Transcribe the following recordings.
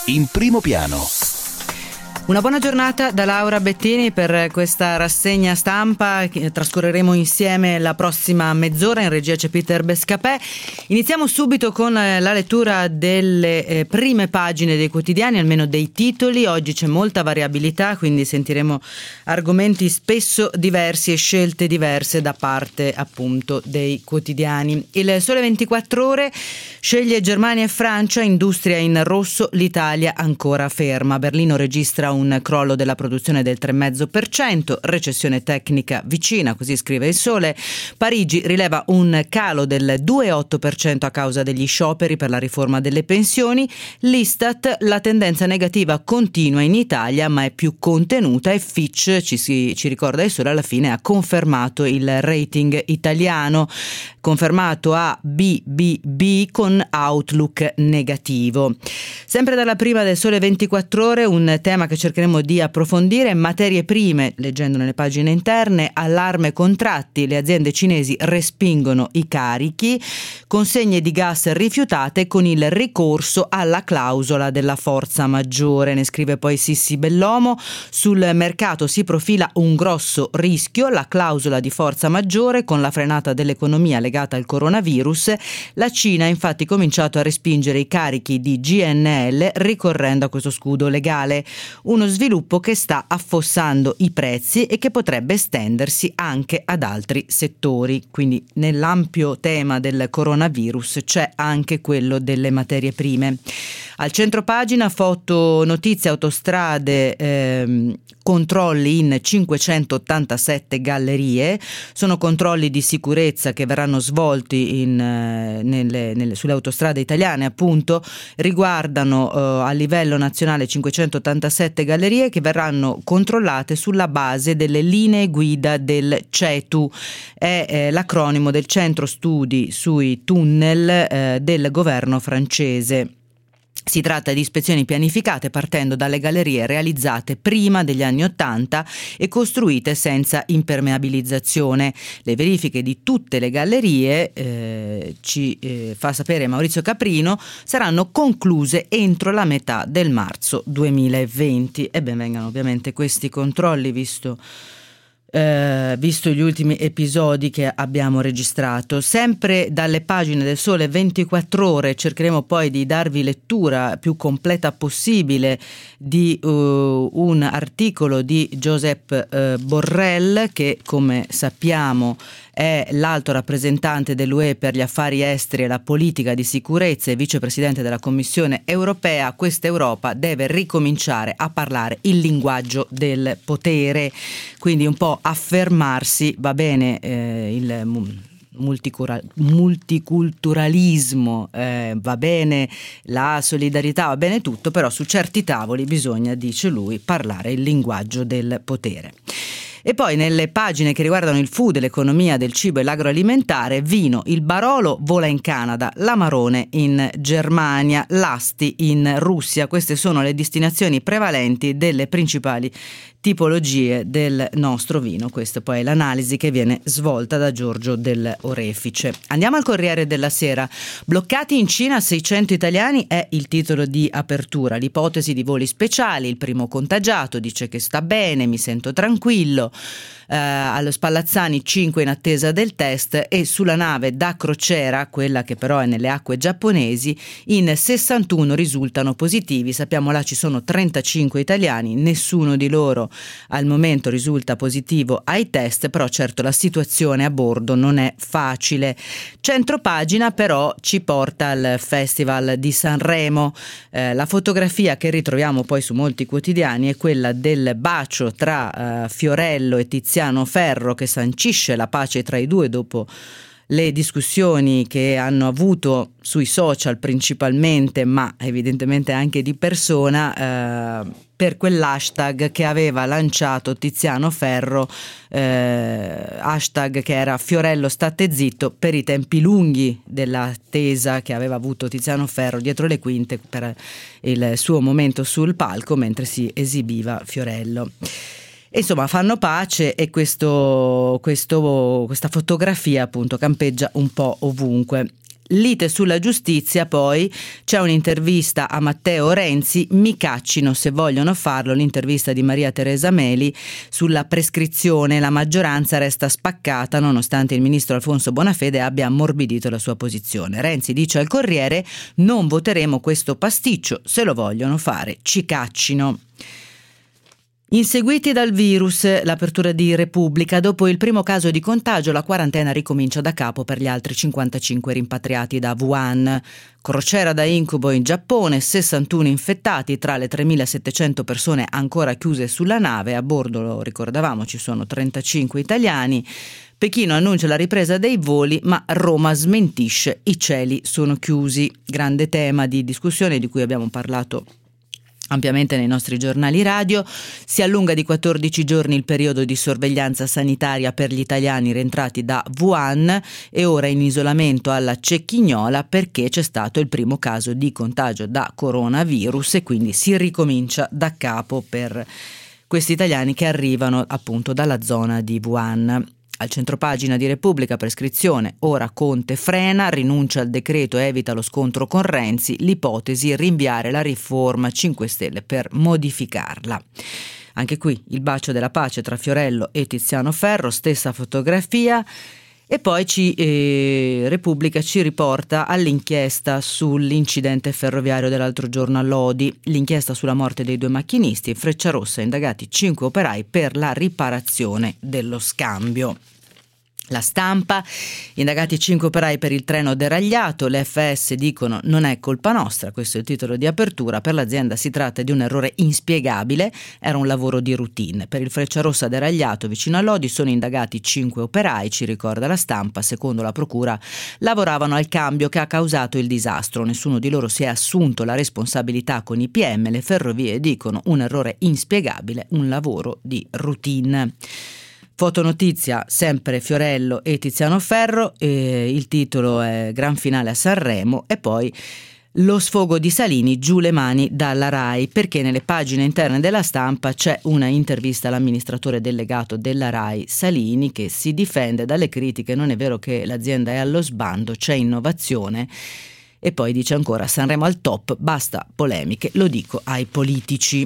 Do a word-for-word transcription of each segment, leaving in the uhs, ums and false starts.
In primo piano. Una buona giornata da Laura Bettini per questa rassegna stampa. Trascorreremo insieme la prossima mezz'ora. In regia c'è Peter Bescapè. Iniziamo subito con la lettura delle prime pagine dei quotidiani, almeno dei titoli. Oggi c'è molta variabilità, quindi sentiremo argomenti spesso diversi e scelte diverse da parte appunto dei quotidiani. Il Sole ventiquattro Ore sceglie Germania e Francia, industria in rosso, l'Italia ancora ferma. Berlino registra un crollo della produzione del tre virgola cinque per cento, recessione tecnica vicina, così scrive il Sole. Parigi rileva un calo del due virgola otto per cento a causa degli scioperi per la riforma delle pensioni. L'Istat, la tendenza negativa continua in Italia ma è più contenuta e Fitch, ci, si, ci ricorda il Sole, alla fine ha confermato il rating italiano, confermato a B B B con outlook negativo. Sempre dalla prima del Sole ventiquattro Ore, un tema che cercheremo di approfondire: materie prime, leggendo nelle pagine interne, allarme contratti, le aziende cinesi respingono i carichi, consegne di gas rifiutate con il ricorso alla clausola della forza maggiore, ne scrive poi Sissi Bellomo. Sul mercato si profila un grosso rischio, la clausola di forza maggiore con la frenata dell'economia legata al coronavirus. La Cina ha infatti cominciato a respingere i carichi di G N L ricorrendo a questo scudo legale, uno sviluppo che sta affossando i prezzi e che potrebbe estendersi anche ad altri settori. Quindi nell'ampio tema del coronavirus c'è anche quello delle materie prime. Al centro pagina foto, notizie, autostrade, ehm, controlli in cinquecentottantasette gallerie. Sono controlli di sicurezza che verranno svolti in, eh, nelle, nelle, sulle autostrade italiane, appunto. Riguardano eh, a livello nazionale cinquecentottantasette gallerie che verranno controllate sulla base delle linee guida del CETU, è eh, l'acronimo del Centro Studi sui Tunnel eh, del governo francese. Si tratta di ispezioni pianificate partendo dalle gallerie realizzate prima degli anni Ottanta e costruite senza impermeabilizzazione. Le verifiche di tutte le gallerie, eh, ci eh, fa sapere Maurizio Caprino, saranno concluse entro la metà del marzo duemilaventi. E ben vengano ovviamente questi controlli, visto Eh, visto gli ultimi episodi che abbiamo registrato. Sempre dalle pagine del Sole ventiquattro Ore cercheremo poi di darvi lettura più completa possibile di uh, un articolo di Josep uh, Borrell, che come sappiamo è l'alto rappresentante dell'U E per gli affari esteri e la politica di sicurezza e vicepresidente della Commissione europea. Questa Europa deve ricominciare a parlare il linguaggio del potere, quindi un po' affermarsi. Va bene eh, il multiculturalismo, eh, va bene la solidarietà, va bene tutto, però su certi tavoli bisogna, dice lui, parlare il linguaggio del potere. E poi nelle pagine che riguardano il food, l'economia del cibo e l'agroalimentare: vino, il Barolo vola in Canada, l'Amarone in Germania, l'Asti in Russia. Queste sono le destinazioni prevalenti delle principali tipologie del nostro vino. Questa poi è l'analisi che viene svolta da Giorgio Del Orefice. Andiamo al Corriere della Sera. Bloccati in Cina seicento italiani è il titolo di apertura. L'ipotesi di voli speciali, il primo contagiato dice che sta bene, mi sento tranquillo. Eh, allo Spallazzani cinque in attesa del test, e sulla nave da crociera, quella che però è nelle acque giapponesi, in sessantuno risultano positivi. Sappiamo là ci sono trentacinque italiani, nessuno di loro al momento risulta positivo ai test, però certo la situazione a bordo non è facile. Centropagina però ci porta al Festival di Sanremo. Eh, la fotografia che ritroviamo poi su molti quotidiani è quella del bacio tra eh, Fiorello e Tiziano Ferro, che sancisce la pace tra i due dopo le discussioni che hanno avuto sui social principalmente, ma evidentemente anche di persona, eh, per quell'hashtag che aveva lanciato Tiziano Ferro, eh, hashtag che era Fiorello state zitto, per i tempi lunghi dell'attesa che aveva avuto Tiziano Ferro dietro le quinte per il suo momento sul palco mentre si esibiva Fiorello. Insomma, fanno pace, e questo, questo, questa fotografia appunto campeggia un po' ovunque. Lite sulla giustizia, poi c'è un'intervista a Matteo Renzi, mi caccino se vogliono farlo, l'intervista di Maria Teresa Meli sulla prescrizione. La maggioranza resta spaccata nonostante il ministro Alfonso Bonafede abbia ammorbidito la sua posizione. Renzi dice al Corriere: non voteremo questo pasticcio, se lo vogliono fare ci caccino. Inseguiti dal virus, l'apertura di Repubblica. Dopo il primo caso di contagio, la quarantena ricomincia da capo per gli altri cinquantacinque rimpatriati da Wuhan. Crociera da incubo in Giappone, sessantuno infettati tra le tremilasettecento persone ancora chiuse sulla nave. A bordo, lo ricordavamo, ci sono trentacinque italiani. Pechino annuncia la ripresa dei voli, ma Roma smentisce, i cieli sono chiusi. Grande tema di discussione di cui abbiamo parlato ampiamente nei nostri giornali radio. Si allunga di quattordici giorni il periodo di sorveglianza sanitaria per gli italiani rientrati da Wuhan e ora in isolamento alla Cecchignola perché c'è stato il primo caso di contagio da coronavirus e quindi si ricomincia da capo per questi italiani che arrivano appunto dalla zona di Wuhan. Al centropagina di Repubblica, prescrizione, ora Conte frena, rinuncia al decreto, evita lo scontro con Renzi, l'ipotesi rinviare la riforma cinque Stelle per modificarla. Anche qui il bacio della pace tra Fiorello e Tiziano Ferro, stessa fotografia. E poi ci, eh, Repubblica ci riporta all'inchiesta sull'incidente ferroviario dell'altro giorno a Lodi, l'inchiesta sulla morte dei due macchinisti, in Frecciarossa indagati cinque operai per la riparazione dello scambio. La Stampa, indagati cinque operai per il treno deragliato, le F S dicono non è colpa nostra, questo è il titolo di apertura, per l'azienda si tratta di un errore inspiegabile, era un lavoro di routine. Per il Frecciarossa deragliato vicino a Lodi sono indagati cinque operai, ci ricorda la Stampa, secondo la procura lavoravano al cambio che ha causato il disastro, nessuno di loro si è assunto la responsabilità con i P M, le ferrovie dicono un errore inspiegabile, un lavoro di routine. Fotonotizia, sempre Fiorello e Tiziano Ferro, e il titolo è Gran finale a Sanremo e poi lo sfogo di Salini, giù le mani dalla Rai, perché nelle pagine interne della Stampa c'è una intervista all'amministratore delegato della Rai, Salini, che si difende dalle critiche, non è vero che l'azienda è allo sbando, c'è innovazione. E poi dice ancora Sanremo al top, basta polemiche, lo dico ai politici.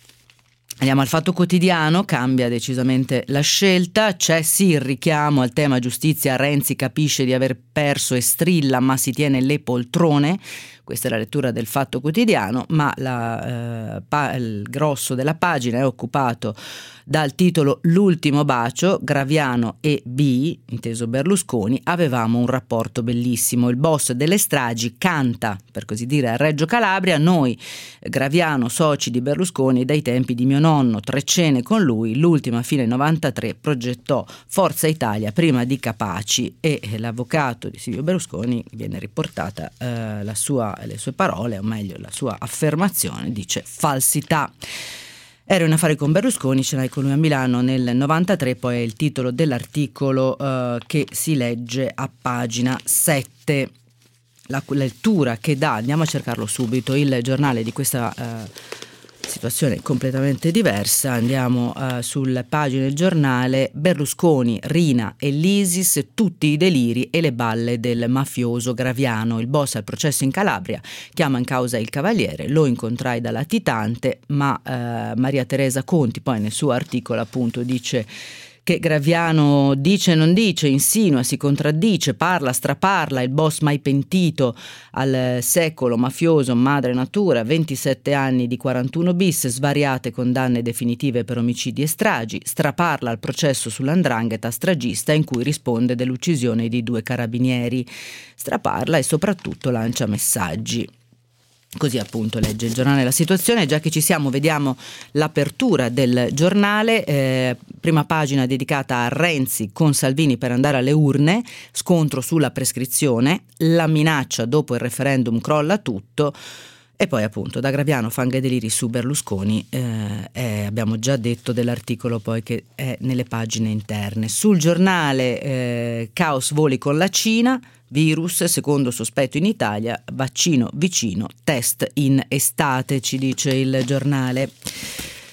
Andiamo al Fatto Quotidiano, cambia decisamente la scelta, c'è sì il richiamo al tema giustizia, Renzi capisce di aver perso e strilla ma si tiene le poltrone, questa è la lettura del Fatto Quotidiano, ma la, eh, pa- il grosso della pagina è occupato dal titolo L'ultimo bacio, Graviano e B, inteso Berlusconi, avevamo un rapporto bellissimo, il boss delle stragi canta, per così dire, a Reggio Calabria, noi Graviano, soci di Berlusconi dai tempi di mio nonno, tre cene con lui, l'ultima fine novantatré progettò Forza Italia prima di Capaci e l'avvocato di Silvio Berlusconi viene riportata eh, la sua, le sue parole, o meglio la sua affermazione, dice falsità. Ero in affari con Berlusconi, ce l'hai con lui a Milano nel novantatré, poi è il titolo dell'articolo eh, che si legge a pagina sette. La lettura che dà, andiamo a cercarlo subito, il giornale di questa eh, situazione completamente diversa, andiamo uh, sulle pagine del giornale, Berlusconi, Rina e l'Isis, tutti i deliri e le balle del mafioso Graviano, il boss al processo in Calabria, chiama in causa il Cavaliere, lo incontrai da latitante, ma uh, Maria Teresa Conti poi nel suo articolo appunto dice che Graviano dice non dice, insinua, si contraddice, parla, straparla, il boss mai pentito al secolo mafioso, madre natura, ventisette anni di quarantuno bis, svariate condanne definitive per omicidi e stragi, straparla al processo sull'andrangheta stragista in cui risponde dell'uccisione di due carabinieri, straparla e soprattutto lancia messaggi. Così appunto legge il giornale La Situazione. Già che ci siamo, vediamo l'apertura del giornale, eh, prima pagina dedicata a Renzi con Salvini per andare alle urne, scontro sulla prescrizione, la minaccia dopo il referendum crolla tutto e poi appunto da Graviano fanga e deliri su Berlusconi, eh, eh, abbiamo già detto dell'articolo poi che è nelle pagine interne. Sul giornale eh, caos voli con la Cina, virus, secondo sospetto in Italia, vaccino vicino, test in estate, ci dice il giornale.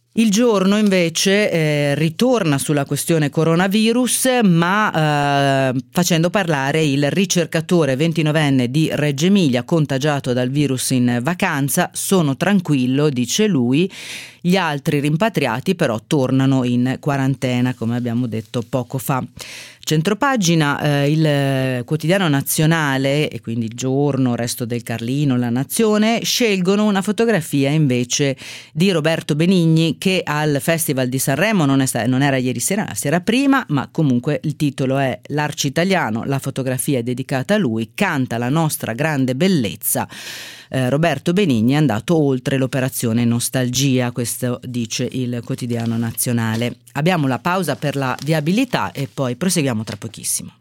Il Giorno invece eh, ritorna sulla questione coronavirus, ma eh, facendo parlare il ricercatore ventinovenne di Reggio Emilia contagiato dal virus in vacanza. Sono tranquillo, dice lui, gli altri rimpatriati però tornano in quarantena, come abbiamo detto poco fa. Centropagina, eh, il quotidiano nazionale e quindi il Giorno, Resto del Carlino, La Nazione scelgono una fotografia invece di Roberto Benigni, che al Festival di Sanremo non, è sta- non era ieri sera, la sera prima, ma comunque il titolo è L'Arci Italiano, la fotografia è dedicata a lui, canta la nostra grande bellezza. Eh, Roberto Benigni è andato oltre l'operazione Nostalgia, questo dice il quotidiano nazionale. Abbiamo la pausa per la viabilità e poi proseguiamo tra pochissimo.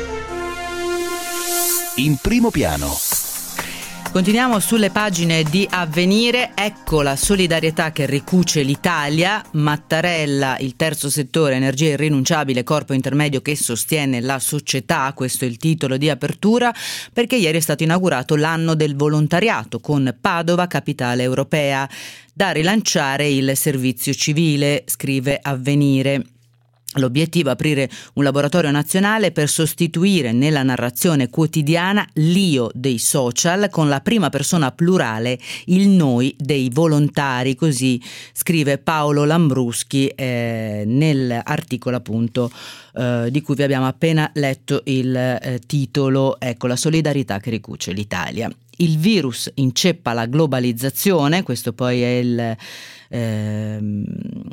In primo piano. Continuiamo sulle pagine di Avvenire. Ecco la solidarietà che ricuce l'Italia. Mattarella, il terzo settore, energia irrinunciabile, corpo intermedio che sostiene la società. Questo è il titolo di apertura, perché ieri è stato inaugurato l'anno del volontariato con Padova, capitale europea. Da rilanciare il servizio civile, scrive Avvenire. L'obiettivo è aprire un laboratorio nazionale per sostituire nella narrazione quotidiana l'io dei social con la prima persona plurale, il noi dei volontari, così scrive Paolo Lambruschi eh, nell'articolo appunto eh, di cui vi abbiamo appena letto il eh, titolo, ecco la solidarietà che ricuce l'Italia. Il virus inceppa la globalizzazione, questo poi è il ehm,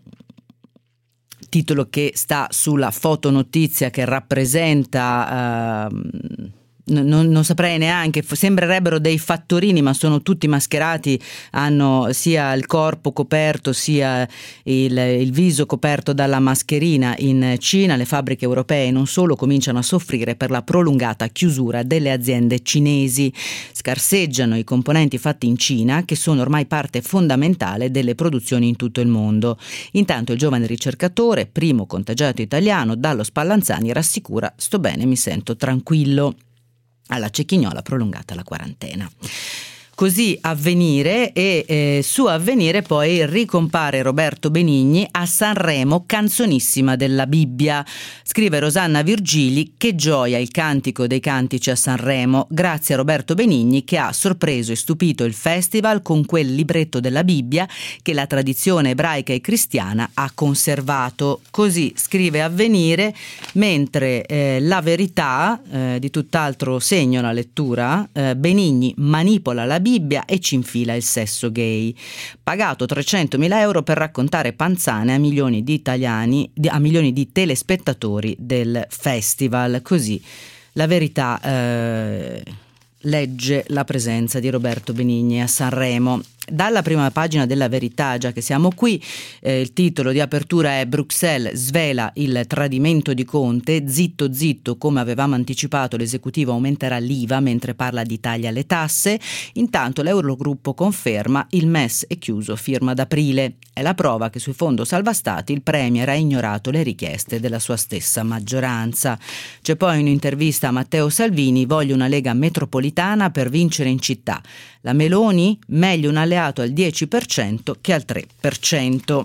titolo che sta sulla fotonotizia che rappresenta, uh, non, non saprei neanche, sembrerebbero dei fattorini ma sono tutti mascherati, hanno sia il corpo coperto sia il, il viso coperto dalla mascherina. In Cina le fabbriche europee e non solo cominciano a soffrire per la prolungata chiusura delle aziende cinesi. Scarseggiano i componenti fatti in Cina, che sono ormai parte fondamentale delle produzioni in tutto il mondo. Intanto il giovane ricercatore, primo contagiato italiano dallo Spallanzani, rassicura: sto bene, mi sento tranquillo. Alla Cecchignola prolungata la quarantena. Così Avvenire e eh, su Avvenire poi ricompare Roberto Benigni a Sanremo, canzonissima della Bibbia. Scrive Rosanna Virgili: che gioia il cantico dei cantici a Sanremo, grazie a Roberto Benigni che ha sorpreso e stupito il festival con quel libretto della Bibbia che la tradizione ebraica e cristiana ha conservato. Così scrive Avvenire, mentre eh, La Verità, eh, di tutt'altro segno la lettura, eh, Benigni manipola la Bibbia Bibbia e ci infila il sesso gay. Pagato trecentomila euro per raccontare panzane a milioni di italiani, a milioni di telespettatori del festival. Così La Verità eh, legge la presenza di Roberto Benigni a Sanremo. Dalla prima pagina della Verità, già che siamo qui, eh, il titolo di apertura è: Bruxelles svela il tradimento di Conte, zitto zitto, come avevamo anticipato l'esecutivo aumenterà l'I V A mentre parla di taglia alle tasse. Intanto l'Eurogruppo conferma il M E S è chiuso, firma ad aprile. È la prova che sul fondo salva stati il Premier ha ignorato le richieste della sua stessa maggioranza. C'è poi un'intervista a Matteo Salvini: voglio una Lega metropolitana per vincere in città. La Meloni? Meglio un alleato al dieci per cento che al tre per cento.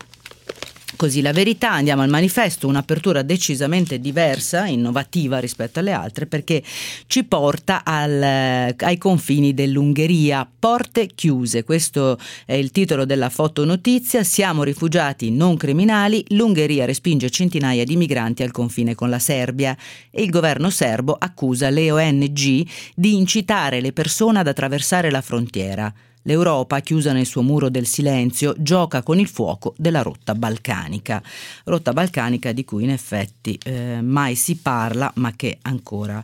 Così La Verità. Andiamo al Manifesto, un'apertura decisamente diversa, innovativa rispetto alle altre, perché ci porta al, ai confini dell'Ungheria. Porte chiuse, questo è il titolo della fotonotizia. Siamo rifugiati non criminali, l'Ungheria respinge centinaia di migranti al confine con la Serbia e il governo serbo accusa le O N G di incitare le persone ad attraversare la frontiera. L'Europa, chiusa nel suo muro del silenzio, gioca con il fuoco della rotta balcanica. Rotta balcanica di cui in effetti eh, mai si parla, ma che ancora,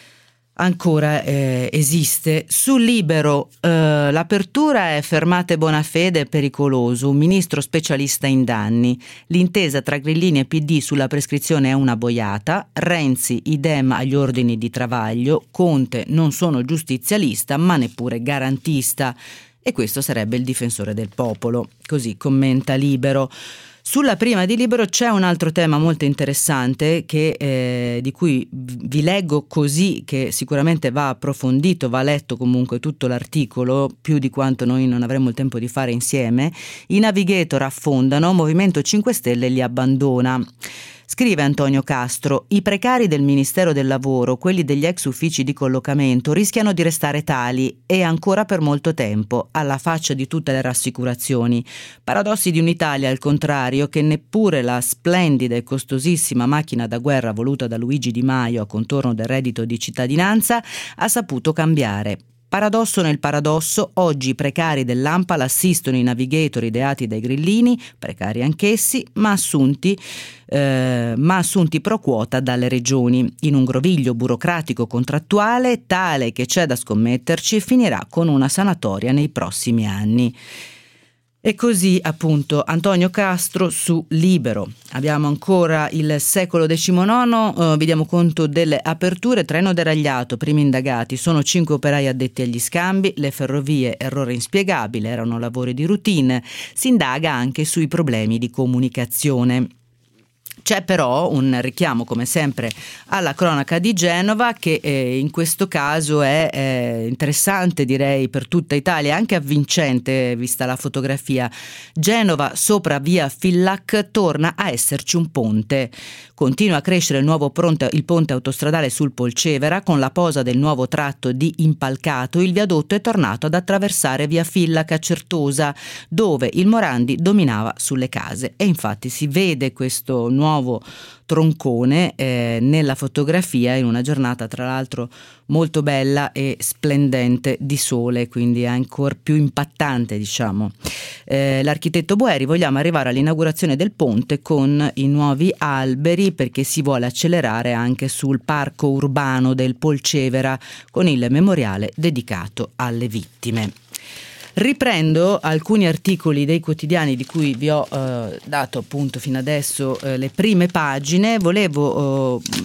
ancora eh, esiste. Sul Libero eh, l'apertura è: fermate Bonafede è pericoloso, un ministro specialista in danni. L'intesa tra Grillini e P D sulla prescrizione è una boiata. Renzi idem agli ordini di Travaglio. Conte non sono giustizialista ma neppure garantista. E questo sarebbe il difensore del popolo, così commenta Libero. Sulla prima di Libero c'è un altro tema molto interessante che, eh, di cui vi leggo così, che sicuramente va approfondito, va letto comunque tutto l'articolo, più di quanto noi non avremo il tempo di fare insieme. I navigator affondano, Movimento cinque Stelle li abbandona. Scrive Antonio Castro: i precari del Ministero del Lavoro, quelli degli ex uffici di collocamento, rischiano di restare tali e ancora per molto tempo, alla faccia di tutte le rassicurazioni. Paradossi di un'Italia, al contrario, che neppure la splendida e costosissima macchina da guerra voluta da Luigi Di Maio a contorno del reddito di cittadinanza ha saputo cambiare. Paradosso nel paradosso, oggi i precari dell'A N P A L assistono i navigator ideati dai grillini, precari anch'essi, ma assunti, eh, ma assunti pro quota dalle regioni, in un groviglio burocratico contrattuale tale che c'è da scommetterci finirà con una sanatoria nei prossimi anni. E così appunto Antonio Castro su Libero. Abbiamo ancora il secolo diciannove, eh, vi diamo conto delle aperture. Treno deragliato, primi indagati, sono cinque operai addetti agli scambi, le ferrovie, errore inspiegabile, erano lavori di routine. Si indaga anche sui problemi di comunicazione. C'è però un richiamo, come sempre, alla cronaca di Genova, che eh, in questo caso è eh, interessante, direi, per tutta Italia, anche avvincente, vista la fotografia. Genova, sopra via Fillac, torna a esserci un ponte. Continua a crescere il nuovo ponte, il ponte autostradale sul Polcevera. Con la posa del nuovo tratto di Impalcato, il viadotto è tornato ad attraversare via Fillac a Certosa, dove il Morandi dominava sulle case. E infatti si vede questo nuovo nuovo troncone eh, nella fotografia, in una giornata tra l'altro molto bella e splendente di sole, quindi ancora più impattante, diciamo. Eh, l'architetto Boeri: vogliamo arrivare all'inaugurazione del ponte con i nuovi alberi, perché si vuole accelerare anche sul parco urbano del Polcevera con il memoriale dedicato alle vittime. Riprendo alcuni articoli dei quotidiani di cui vi ho eh, dato appunto fino adesso eh, le prime pagine. Volevo eh,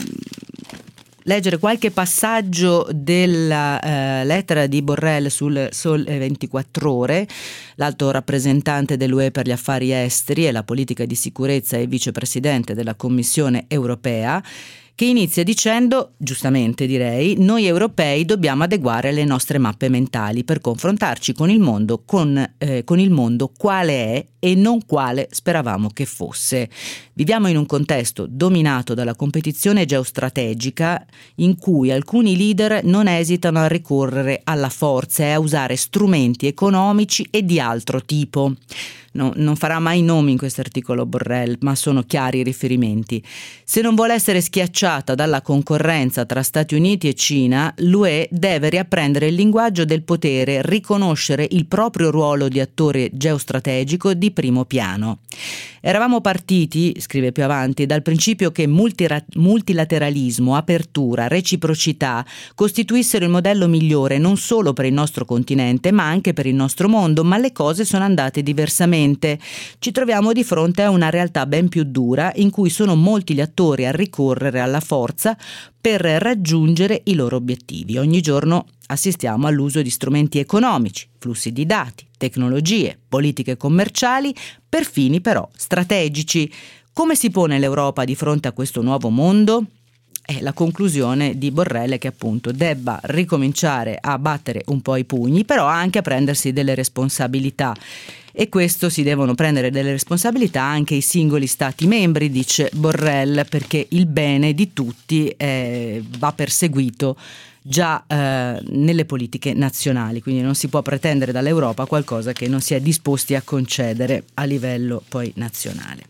leggere qualche passaggio della eh, lettera di Borrell sul Sole ventiquattro Ore, l'alto rappresentante dell'U E per gli affari esteri e la politica di sicurezza e vicepresidente della Commissione europea, che inizia dicendo, giustamente direi: noi europei dobbiamo adeguare le nostre mappe mentali per confrontarci con il mondo, con, eh, con il mondo quale è e non quale speravamo che fosse. Viviamo in un contesto dominato dalla competizione geostrategica, in cui alcuni leader non esitano a ricorrere alla forza e a usare strumenti economici e di altro tipo. No, non farà mai nomi in questo articolo Borrell, ma sono chiari riferimenti. Se non vuole essere schiacciata dalla concorrenza tra Stati Uniti e Cina, l'U E deve riapprendere il linguaggio del potere, riconoscere il proprio ruolo di attore geostrategico di primo piano. Eravamo partiti, scrive più avanti, dal principio che multira- multilateralismo, apertura, reciprocità costituissero il modello migliore non solo per il nostro continente, ma anche per il nostro mondo, ma le cose sono andate diversamente. Ci troviamo di fronte a una realtà ben più dura, in cui sono molti gli attori a ricorrere alla forza per raggiungere i loro obiettivi. Ogni giorno assistiamo all'uso di strumenti economici, flussi di dati, tecnologie, politiche commerciali, per fini però strategici. Come si pone l'Europa di fronte a questo nuovo mondo? E la conclusione di Borrell è che appunto debba ricominciare a battere un po' i pugni, però anche a prendersi delle responsabilità. E questo si devono prendere delle responsabilità anche i singoli stati membri, dice Borrell, perché il bene di tutti eh, va perseguito già eh, nelle politiche nazionali, quindi non si può pretendere dall'Europa qualcosa che non si è disposti a concedere a livello poi nazionale.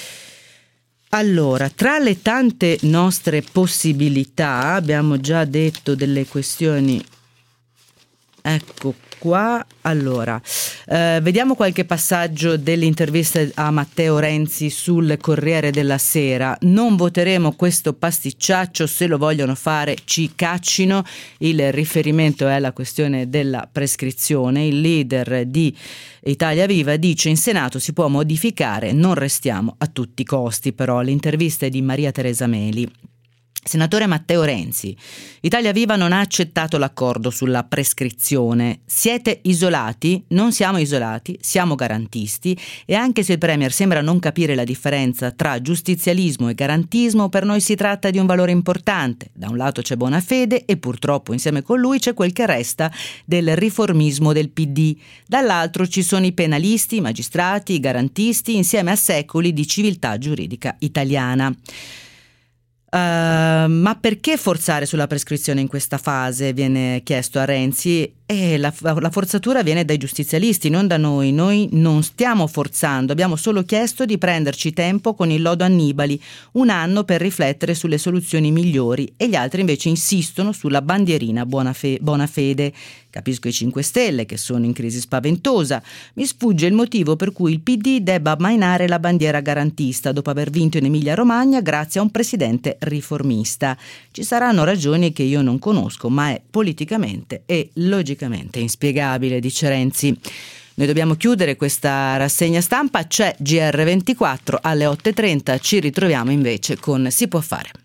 Allora, tra le tante nostre possibilità, abbiamo già detto delle questioni, ecco qua. Allora, eh, vediamo qualche passaggio dell'intervista a Matteo Renzi sul Corriere della Sera. Non voteremo questo pasticciaccio, se lo vogliono fare ci caccino. Il riferimento è alla questione della prescrizione. Il leader di Italia Viva dice: in Senato si può modificare, non restiamo a tutti i costi. Però l'intervista è di Maria Teresa Meli. Senatore Matteo Renzi, Italia Viva non ha accettato l'accordo sulla prescrizione. Siete isolati? Non siamo isolati, siamo garantisti, e anche se il Premier sembra non capire la differenza tra giustizialismo e garantismo, per noi si tratta di un valore importante. Da un lato c'è Bonafede e purtroppo insieme con lui c'è quel che resta del riformismo del P D. Dall'altro ci sono i penalisti, i magistrati, i garantisti, insieme a secoli di civiltà giuridica italiana. Uh, ma perché forzare sulla prescrizione in questa fase? Viene chiesto a Renzi. E la, la forzatura viene dai giustizialisti, non da noi. Noi non stiamo forzando, abbiamo solo chiesto di prenderci tempo con il lodo Annibali, un anno per riflettere sulle soluzioni migliori, e gli altri invece insistono sulla bandierina buona, fe- buona fede. Capisco i cinque Stelle che sono in crisi spaventosa. Mi sfugge il motivo per cui il P D debba ammainare la bandiera garantista dopo aver vinto in Emilia-Romagna grazie a un presidente riformista. Ci saranno ragioni che io non conosco, ma è politicamente e logicamente inspiegabile, dice Renzi. Noi dobbiamo chiudere questa rassegna stampa, c'è G R ventiquattro alle otto e trenta, ci ritroviamo invece con Si può fare.